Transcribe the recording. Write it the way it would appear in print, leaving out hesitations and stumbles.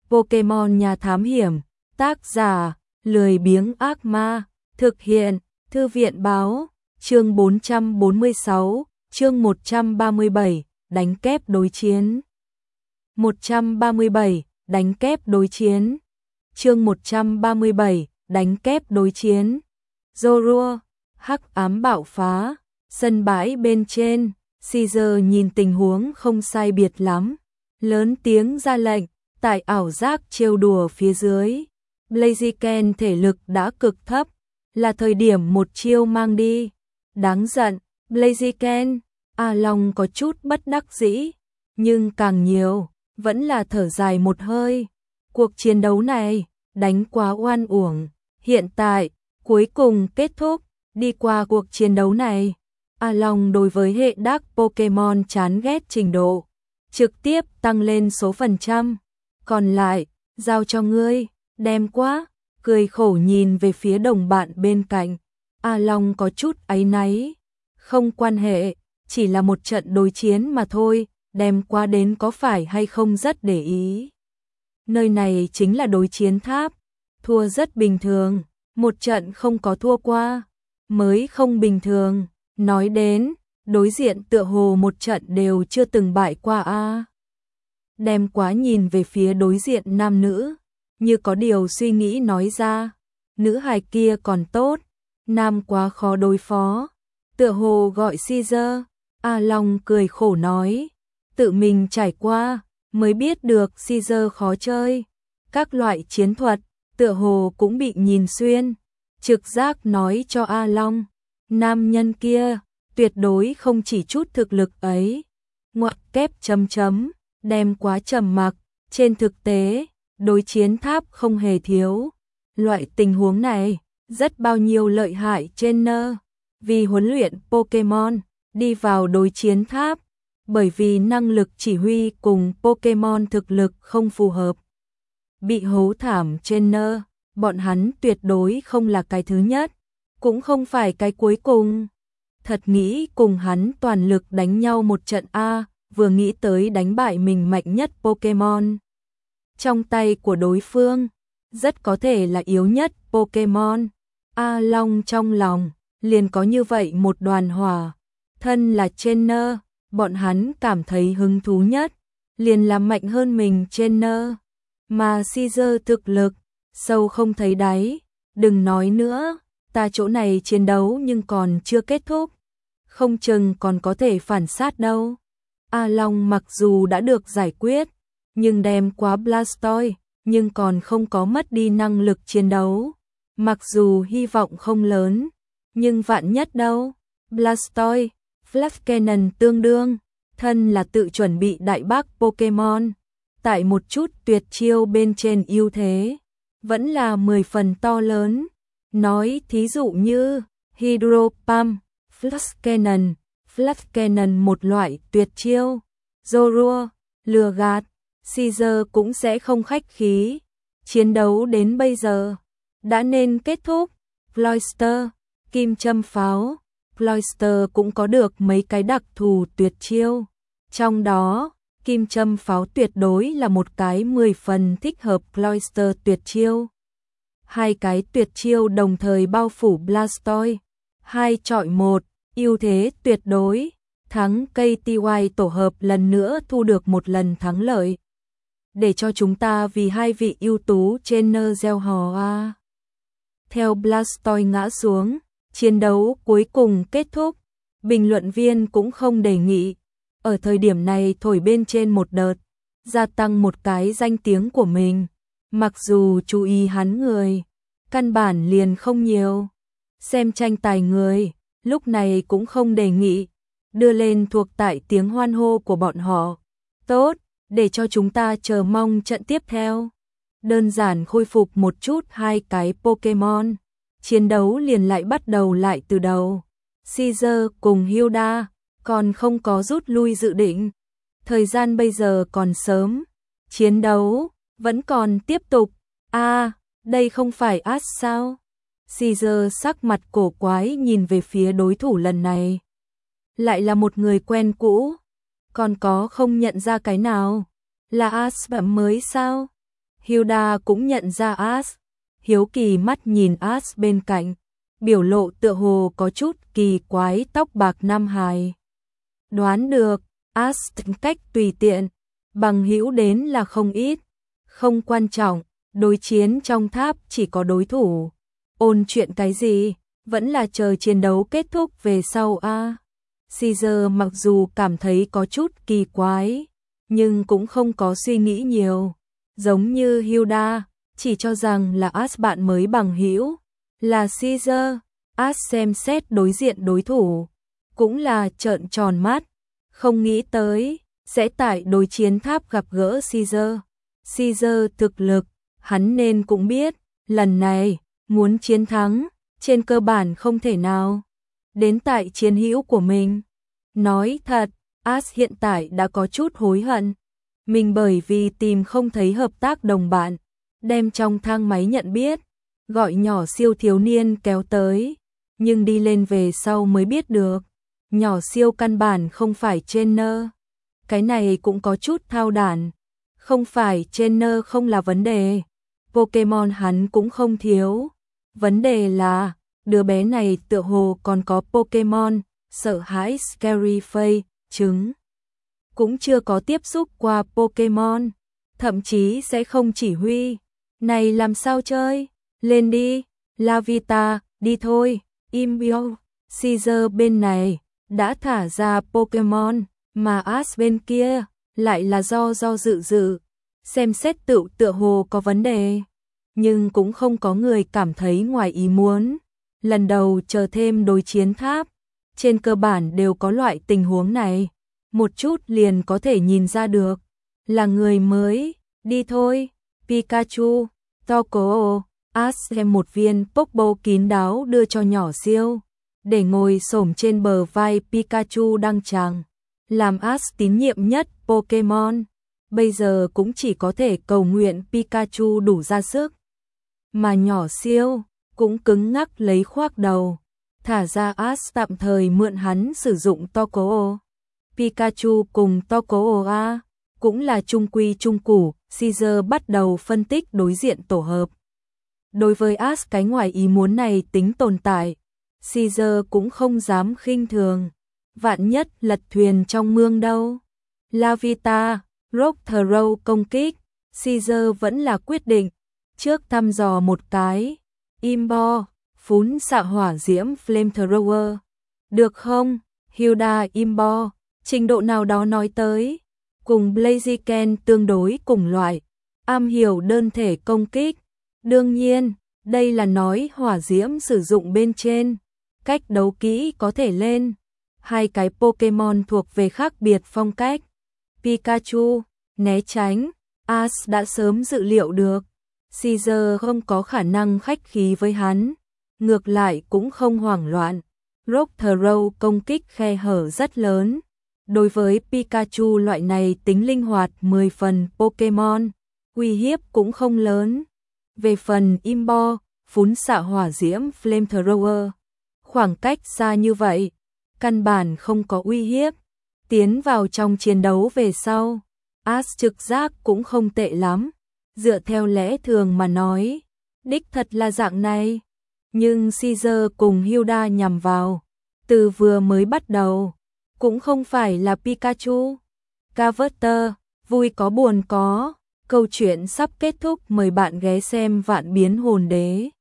Pokemon nhà thám hiểm, tác giả, lười biếng ác ma, thực hiện, thư viện báo, chương 446, chương 137, đánh kép đối chiến. 137, đánh kép đối chiến. Chương 137, đánh kép đối chiến. Zorua, hắc ám bạo phá, sân bãi bên trên, Caesar nhìn tình huống không sai biệt lắm, lớn tiếng ra lệnh, tại ảo giác trêu đùa phía dưới. Blaziken thể lực đã cực thấp, là thời điểm một chiêu mang đi. Đáng giận, Blaziken, A Long có chút bất đắc dĩ, nhưng càng nhiều, vẫn là thở dài một hơi. Cuộc chiến đấu này, đánh quá oan uổng, hiện tại, cuối cùng kết thúc, đi qua cuộc chiến đấu này. A Long đối với hệ đắc Pokemon chán ghét trình độ, trực tiếp tăng lên số phần trăm. Còn lại, giao cho ngươi, đem quá, cười khổ nhìn về phía đồng bạn bên cạnh. A Long có chút áy náy, không quan hệ, chỉ là một trận đối chiến mà thôi, đem qua đến có phải hay không rất để ý. Nơi này chính là đối chiến tháp, thua rất bình thường, một trận không có thua qua, mới không bình thường. Nói đến, đối diện tựa hồ một trận đều chưa từng bại qua a. Đem quá nhìn về phía đối diện nam nữ, như có điều suy nghĩ nói ra, nữ hài kia còn tốt, nam quá khó đối phó, tựa hồ gọi Caesar. A Long cười khổ nói, tự mình trải qua, mới biết được Caesar khó chơi, các loại chiến thuật, tựa hồ cũng bị nhìn xuyên, trực giác nói cho A Long. Nam nhân kia, tuyệt đối không chỉ chút thực lực ấy. Ngoặc kép chấm chấm, đem quá trầm mặc, trên thực tế, đối chiến tháp không hề thiếu. Loại tình huống này, rất bao nhiêu lợi hại trainer, vì huấn luyện Pokemon, đi vào đối chiến tháp, bởi vì năng lực chỉ huy cùng Pokemon thực lực không phù hợp. Bị hố thảm trainer, bọn hắn tuyệt đối không là cái thứ nhất, cũng không phải cái cuối cùng. Thật nghĩ cùng hắn toàn lực đánh nhau một trận a, vừa nghĩ tới đánh bại mình mạnh nhất Pokemon trong tay của đối phương, rất có thể là yếu nhất Pokemon. A Long trong lòng liền có như vậy một đoàn hỏa, thân là trainer, bọn hắn cảm thấy hứng thú nhất, liền là mạnh hơn mình trainer, mà Caesar thực lực sâu không thấy đáy, đừng nói nữa. Ta chỗ này chiến đấu nhưng còn chưa kết thúc, không chừng còn có thể phản sát đâu. A Long mặc dù đã được giải quyết, nhưng đem quá Blastoise, nhưng còn không có mất đi năng lực chiến đấu. Mặc dù hy vọng không lớn, nhưng vạn nhất đâu. Blastoise, Flash Cannon tương đương, thân là tự chuẩn bị đại bác Pokemon, tại một chút tuyệt chiêu bên trên ưu thế, vẫn là 10 phần to lớn. Nói thí dụ như Hydro Pump, Flash Cannon một loại tuyệt chiêu, Zorua, lừa gạt, Caesar cũng sẽ không khách khí. Chiến đấu đến bây giờ, đã nên kết thúc. Cloyster, kim châm pháo, Cloyster cũng có được mấy cái đặc thù tuyệt chiêu. Trong đó, kim châm pháo tuyệt đối là một cái 10 phần thích hợp Cloyster tuyệt chiêu. Hai cái tuyệt chiêu đồng thời bao phủ Blastoise, 2 chọi 1, ưu thế tuyệt đối, thắng KTY tổ hợp lần nữa thu được một lần thắng lợi. Để cho chúng ta vì hai vị ưu tú trainer gieo hò a. Theo Blastoise ngã xuống, chiến đấu cuối cùng kết thúc, bình luận viên cũng không đề nghị. Ở thời điểm này thổi bên trên một đợt, gia tăng một cái danh tiếng của mình. Mặc dù chú ý hắn người, căn bản liền không nhiều. Xem tranh tài người, lúc này cũng không đề nghị, đưa lên thuộc tại tiếng hoan hô của bọn họ. Tốt, để cho chúng ta chờ mong trận tiếp theo. Đơn giản khôi phục một chút hai cái Pokemon, chiến đấu liền lại bắt đầu lại từ đầu. Caesar cùng Hilda còn không có rút lui dự định. Thời gian bây giờ còn sớm, chiến đấu vẫn còn tiếp tục. Đây không phải Ash sao? Caesar sắc mặt cổ quái nhìn về phía đối thủ lần này. Lại là một người quen cũ, còn có không nhận ra cái nào? Là Ash mới sao? Hilda cũng nhận ra Ash, hiếu kỳ mắt nhìn Ash bên cạnh, biểu lộ tựa hồ có chút kỳ quái, tóc bạc nam hài. Đoán được, Ash tính cách tùy tiện, bằng hữu đến là không ít, không quan trọng, đối chiến trong tháp chỉ có đối thủ. Ôn chuyện cái gì, vẫn là chờ chiến đấu kết thúc về sau a. Caesar mặc dù cảm thấy có chút kỳ quái, nhưng cũng không có suy nghĩ nhiều. Giống như Hilda, chỉ cho rằng là Ash bạn mới bằng hữu, là Caesar. Ash xem xét đối diện đối thủ, cũng là trợn tròn mắt, không nghĩ tới sẽ tại đối chiến tháp gặp gỡ Caesar. Caesar thực lực, hắn nên cũng biết, lần này muốn chiến thắng, trên cơ bản không thể nào. Đến tại chiến hữu của mình. Nói thật, Ash hiện tại đã có chút hối hận. Mình bởi vì tìm không thấy hợp tác đồng bạn, đem trong thang máy nhận biết, gọi nhỏ siêu thiếu niên kéo tới, nhưng đi lên về sau mới biết được, nhỏ siêu căn bản không phải trainer. Cái này cũng có chút thao đản, không phải trainer không là vấn đề, Pokemon hắn cũng không thiếu. Vấn đề là, đứa bé này tựa hồ còn có Pokemon, sợ hãi Scary Face, chứng. Cũng chưa có tiếp xúc qua Pokemon, thậm chí sẽ không chỉ huy. Này làm sao chơi? Lên đi, Lavita, đi thôi, Imbio. Caesar bên này, đã thả ra Pokemon, mà Ash bên kia, lại là do dự. Xem xét tựa hồ có vấn đề, nhưng cũng không có người cảm thấy ngoài ý muốn. Lần đầu chờ thêm đối chiến tháp, trên cơ bản đều có loại tình huống này, một chút liền có thể nhìn ra được, là người mới. Đi thôi, Pikachu, Toko. Ash xem một viên Pokeball kín đáo đưa cho nhỏ siêu, để ngồi xổm trên bờ vai Pikachu đang chàng, làm Ash tín nhiệm nhất Pokemon. Bây giờ cũng chỉ có thể cầu nguyện Pikachu đủ ra sức. Mà nhỏ siêu cũng cứng ngắc lấy khoác đầu, thả ra Ash tạm thời mượn hắn sử dụng Toko. Pikachu cùng Toko A cũng là trung quy trung củ. Caesar bắt đầu phân tích đối diện tổ hợp. Đối với Ash cái ngoài ý muốn này tính tồn tại, Caesar cũng không dám khinh thường. Vạn nhất lật thuyền trong mương đâu. Lavita, Rock Throw công kích, Caesar vẫn là quyết định. Trước thăm dò một cái, Imbo, phún xạ hỏa diễm Flamethrower. Được không? Hilda Imbo, trình độ nào đó nói tới, cùng Blaziken tương đối cùng loại, am hiểu đơn thể công kích. Đương nhiên, đây là nói hỏa diễm sử dụng bên trên, cách đấu kỹ có thể lên. Hai cái Pokemon thuộc về khác biệt phong cách. Pikachu, né tránh, Ash đã sớm dự liệu được. Caesar không có khả năng khách khí với hắn, ngược lại cũng không hoảng loạn. Rock Throw công kích khe hở rất lớn. Đối với Pikachu loại này tính linh hoạt 10 phần Pokemon, uy hiếp cũng không lớn. Về phần Imbo, phún xạ hỏa diễm Flamethrower, khoảng cách xa như vậy, căn bản không có uy hiếp. Tiến vào trong chiến đấu về sau, Ash trực giác cũng không tệ lắm. Dựa theo lẽ thường mà nói, đích thật là dạng này. Nhưng Caesar cùng Hilda nhằm vào, từ vừa mới bắt đầu, cũng không phải là Pikachu. Carver, vui có buồn có, câu chuyện sắp kết thúc, mời bạn ghé xem Vạn Biến Hồn Đế.